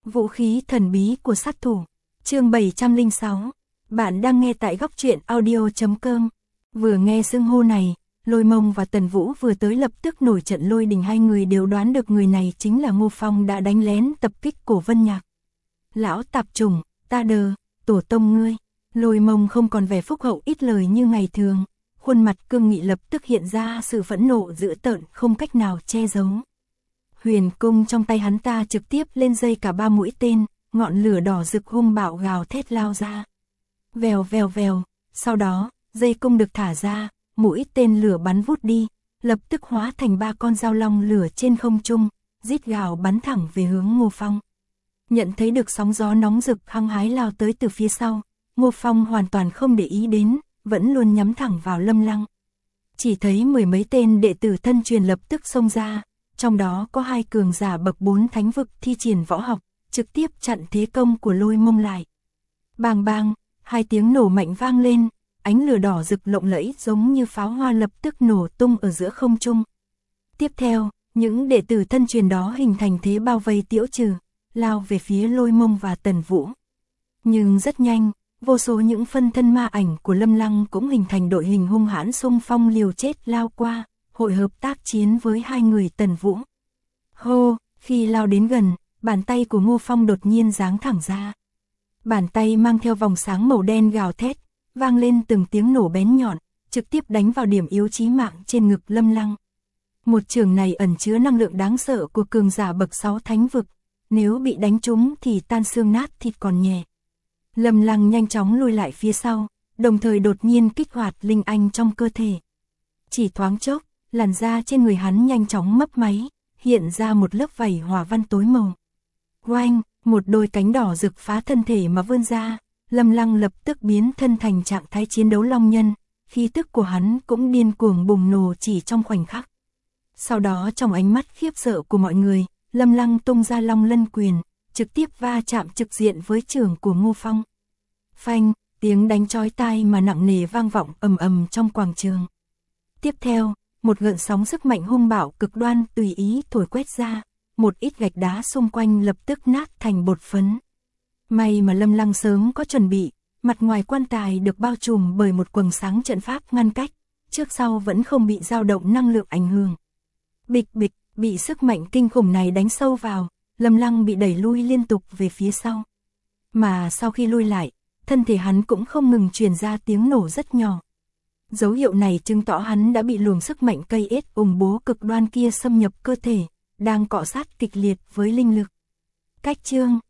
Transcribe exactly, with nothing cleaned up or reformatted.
Vũ khí thần bí của sát thủ. Chương bảy trăm lẻ sáu. Bạn đang nghe tại góc truyện audio chấm com. Vừa nghe xưng hô này, Lôi Mông và Tần Vũ vừa tới lập tức nổi trận lôi đình, hai người đều đoán được người này chính là Ngô Phong đã đánh lén tập kích Cổ Vân Nhạc. Lão tạp chủng, ta đờ, tổ tông ngươi. Lôi Mông không còn vẻ phúc hậu ít lời như ngày thường, khuôn mặt cương nghị lập tức hiện ra sự phẫn nộ dữ tợn không cách nào che giấu. Huyền cung trong tay hắn ta trực tiếp lên dây cả ba mũi tên, ngọn lửa đỏ rực hung bạo gào thét lao ra. Vèo vèo vèo, sau đó, dây cung được thả ra, mũi tên lửa bắn vút đi, lập tức hóa thành ba con dao long lửa trên không trung, rít gào bắn thẳng về hướng Ngô Phong. Nhận thấy được sóng gió nóng rực hăng hái lao tới từ phía sau, Ngô Phong hoàn toàn không để ý đến, vẫn luôn nhắm thẳng vào Lâm Lăng. Chỉ thấy mười mấy tên đệ tử thân truyền lập tức xông ra, trong đó có hai cường giả bậc bốn thánh vực thi triển võ học, trực tiếp chặn thế công của Lôi Mông lại. Bang bang, hai tiếng nổ mạnh vang lên, ánh lửa đỏ rực lộng lẫy giống như pháo hoa lập tức nổ tung ở giữa không trung. Tiếp theo, những đệ tử thân truyền đó hình thành thế bao vây tiễu trừ, lao về phía Lôi Mông và Tần Vũ. Nhưng rất nhanh, vô số những phân thân ma ảnh của Lâm Lăng cũng hình thành đội hình hung hãn xung phong liều chết lao qua, hội hợp tác chiến với hai người Tần Vũ. Hô, khi lao đến gần, bàn tay của Ngô Phong đột nhiên giáng thẳng ra. Bàn tay mang theo vòng sáng màu đen gào thét, vang lên từng tiếng nổ bén nhọn, trực tiếp đánh vào điểm yếu chí mạng trên ngực Lâm Lăng. Một trường này ẩn chứa năng lượng đáng sợ của cường giả bậc sáu thánh vực, nếu bị đánh trúng thì tan xương nát thịt còn nhẹ. Lâm Lăng nhanh chóng lùi lại phía sau, đồng thời đột nhiên kích hoạt linh anh trong cơ thể. Chỉ thoáng chốc, làn da trên người hắn nhanh chóng mấp máy, hiện ra một lớp vảy hỏa văn tối màu. Oanh, một đôi cánh đỏ rực phá thân thể mà vươn ra, Lâm Lăng lập tức biến thân thành trạng thái chiến đấu long nhân, khí tức của hắn cũng điên cuồng bùng nổ chỉ trong khoảnh khắc. Sau đó trong ánh mắt khiếp sợ của mọi người, Lâm Lăng tung ra Long Lân Quyền, trực tiếp va chạm trực diện với chưởng của Ngô Phong. Phanh, tiếng đánh chói tai mà nặng nề vang vọng ầm ầm trong quảng trường. Tiếp theo, một gợn sóng sức mạnh hung bạo cực đoan tùy ý thổi quét ra, một ít gạch đá xung quanh lập tức nát thành bột phấn. May mà Lâm Lăng sớm có chuẩn bị, mặt ngoài quan tài được bao trùm bởi một quầng sáng trận pháp ngăn cách, trước sau vẫn không bị dao động năng lượng ảnh hưởng. Bịch bịch, bị sức mạnh kinh khủng này đánh sâu vào, Lâm Lăng bị đẩy lui liên tục về phía sau. Mà sau khi lui lại, thân thể hắn cũng không ngừng truyền ra tiếng nổ rất nhỏ. Dấu hiệu này chứng tỏ hắn đã bị luồng sức mạnh cây ết ủng bố cực đoan kia xâm nhập cơ thể, đang cọ sát kịch liệt với linh lực. Cách chương